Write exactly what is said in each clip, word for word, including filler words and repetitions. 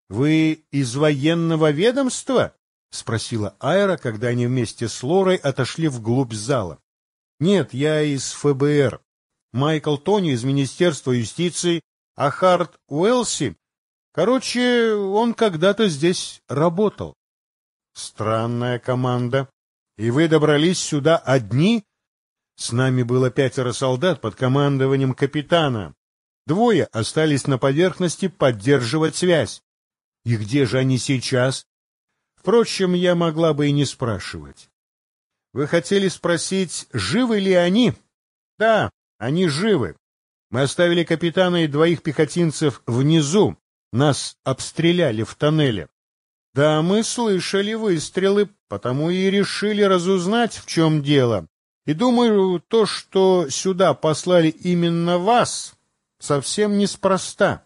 — Вы из военного ведомства? — спросила Айра, когда они вместе с Лорой отошли вглубь зала. — Нет, я из эф бэ эр. Майкл Тони из Министерства юстиции, а Харт Уэлси... Короче, он когда-то здесь работал. — Странная команда. И вы добрались сюда одни? С нами было пятеро солдат под командованием капитана. Двое остались на поверхности поддерживать связь. И где же они сейчас? Впрочем, я могла бы и не спрашивать. Вы хотели спросить, живы ли они? Да, они живы. Мы оставили капитана и двоих пехотинцев внизу. Нас обстреляли в тоннеле. Да, мы слышали выстрелы, потому и решили разузнать, в чем дело. И думаю, то, что сюда послали именно вас, совсем неспроста.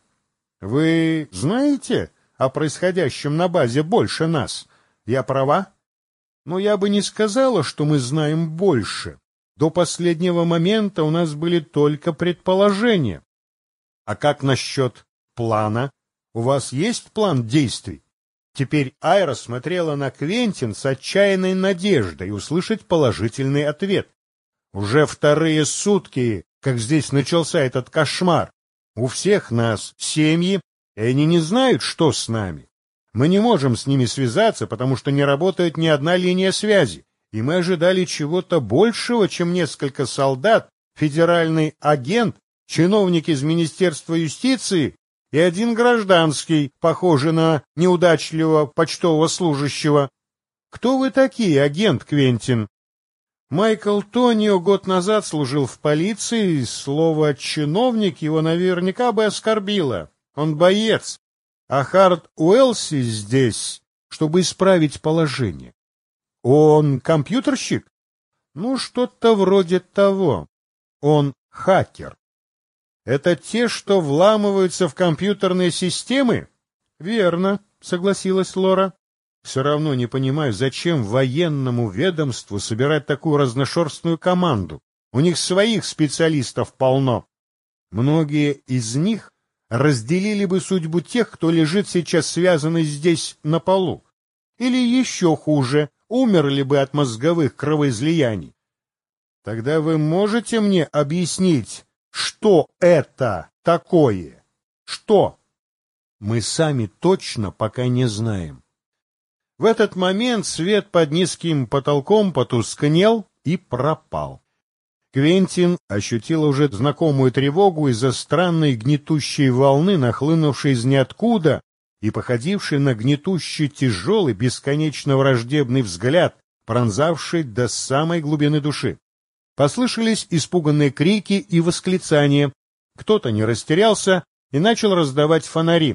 Вы знаете о происходящем на базе больше нас? Я права? Но я бы не сказала, что мы знаем больше. До последнего момента у нас были только предположения. А как насчет плана? У вас есть план действий? Теперь Айра смотрела на Квентин с отчаянной надеждой услышать положительный ответ. Уже вторые сутки, как здесь начался этот кошмар. У всех нас семьи, и они не знают, что с нами. Мы не можем с ними связаться, потому что не работает ни одна линия связи, и мы ожидали чего-то большего, чем несколько солдат, федеральный агент, чиновник из Министерства юстиции и один гражданский, похожий на неудачливого почтового служащего. Кто вы такие, агент Квентин? Майкл Тонио год назад служил в полиции, и слово «чиновник» его наверняка бы оскорбило. Он боец, а Харт Уэлси здесь, чтобы исправить положение. Он компьютерщик? Ну, что-то вроде того. Он хакер. Это те, что вламываются в компьютерные системы? Верно, согласилась Лора. Все равно не понимаю, зачем военному ведомству собирать такую разношерстную команду. У них своих специалистов полно. Многие из них разделили бы судьбу тех, кто лежит сейчас связанный здесь на полу. Или еще хуже, умерли бы от мозговых кровоизлияний. Тогда вы можете мне объяснить, что это такое? Что? Мы сами точно пока не знаем. В этот момент свет под низким потолком потускнел и пропал. Квентин ощутила уже знакомую тревогу из-за странной гнетущей волны, нахлынувшей из ниоткуда и походившей на гнетущий тяжелый, бесконечно враждебный взгляд, пронзавший до самой глубины души. Послышались испуганные крики и восклицания. Кто-то не растерялся и начал раздавать фонари.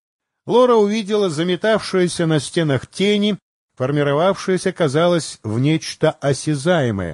Лора увидела заметавшиеся на стенах тени, формировавшиеся, казалось, в нечто осязаемое.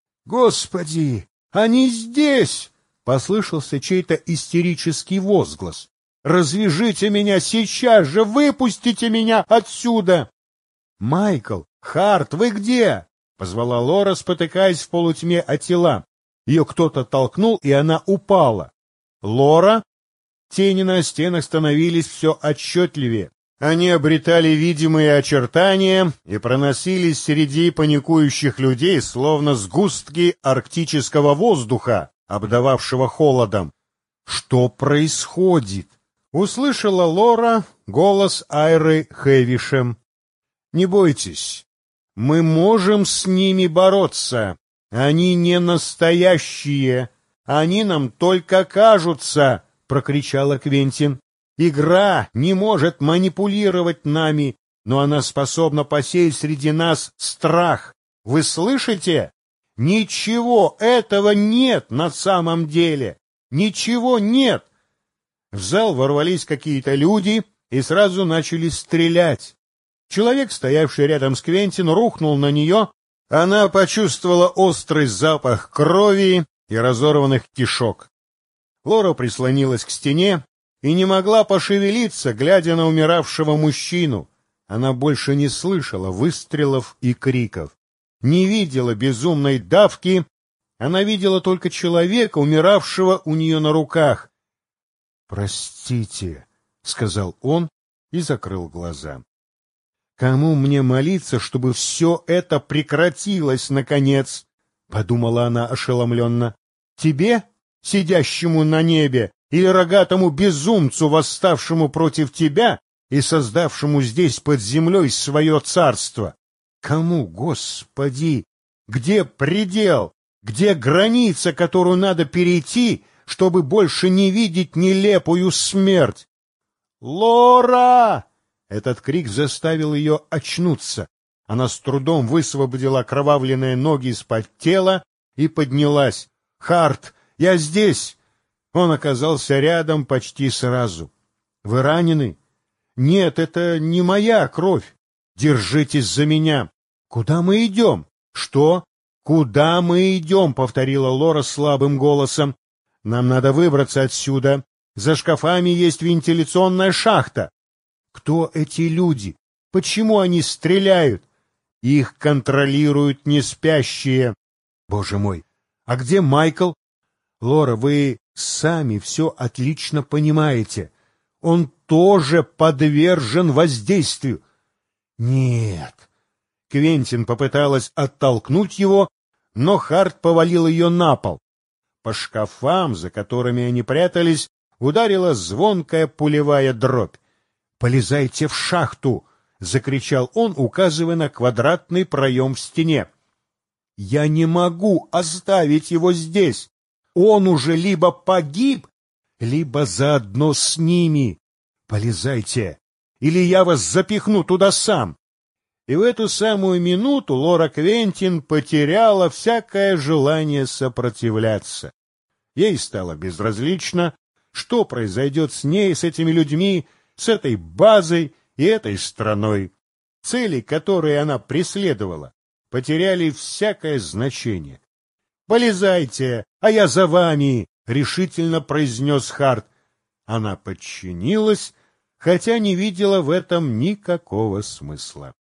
«Господи, они здесь!» — послышался чей-то истерический возглас. «Развяжите меня сейчас же! Выпустите меня отсюда!» «Майкл! Харт, вы где?» — позвала Лора, спотыкаясь в полутьме от тела. Ее кто-то толкнул, и она упала. «Лора?» Тени на стенах становились все отчетливее. Они обретали видимые очертания и проносились среди паникующих людей, словно сгустки арктического воздуха, обдававшего холодом. «Что происходит?» — услышала Лора голос Айры Хэвишем. «Не бойтесь, мы можем с ними бороться. Они не настоящие, они нам только кажутся», — прокричала Квентин. «Игра не может манипулировать нами, но она способна посеять среди нас страх. Вы слышите? Ничего этого нет на самом деле. Ничего нет!» В зал ворвались какие-то люди и сразу начали стрелять. Человек, стоявший рядом с Квентин, рухнул на нее. Она почувствовала острый запах крови и разорванных кишок. Лора прислонилась к стене и не могла пошевелиться, глядя на умиравшего мужчину. Она больше не слышала выстрелов и криков, не видела безумной давки, она видела только человека, умиравшего у нее на руках. «Простите», — сказал он, и закрыл глаза. «Кому мне молиться, чтобы все это прекратилось, наконец?» — подумала она ошеломленно. «Тебе, сидящему на небе, или рогатому безумцу, восставшему против тебя и создавшему здесь под землей свое царство? Кому, Господи? Где предел? Где граница, которую надо перейти, чтобы больше не видеть нелепую смерть?» «Лора!» Этот крик заставил ее очнуться. Она с трудом высвободила окровавленные ноги из-под тела и поднялась. «Харт, я здесь!» Он оказался рядом почти сразу. «Вы ранены?» «Нет, это не моя кровь. Держитесь за меня». «Куда мы идем?» «Что? Куда мы идем?» — повторила Лора слабым голосом. «Нам надо выбраться отсюда. За шкафами есть вентиляционная шахта». «Кто эти люди? Почему они стреляют?» «Их контролируют неспящие». «Боже мой! А где Майкл?» «Лора, вы сами все отлично понимаете. Он тоже подвержен воздействию». «Нет». Квентин попыталась оттолкнуть его, но Харт повалил ее на пол. По шкафам, за которыми они прятались, ударила звонкая пулевая дробь. «Полезайте в шахту!» — закричал он, указывая на квадратный проем в стене. «Я не могу оставить его здесь. Он уже либо погиб, либо заодно с ними. Полезайте, или я вас запихну туда сам». И в эту самую минуту Лора Квентин потеряла всякое желание сопротивляться. Ей стало безразлично, что произойдет с ней, с этими людьми, с этой базой и этой страной. Цели, которые она преследовала, потеряли всякое значение. «Полезайте, а я за вами!» — решительно произнес Харт. Она подчинилась, хотя не видела в этом никакого смысла.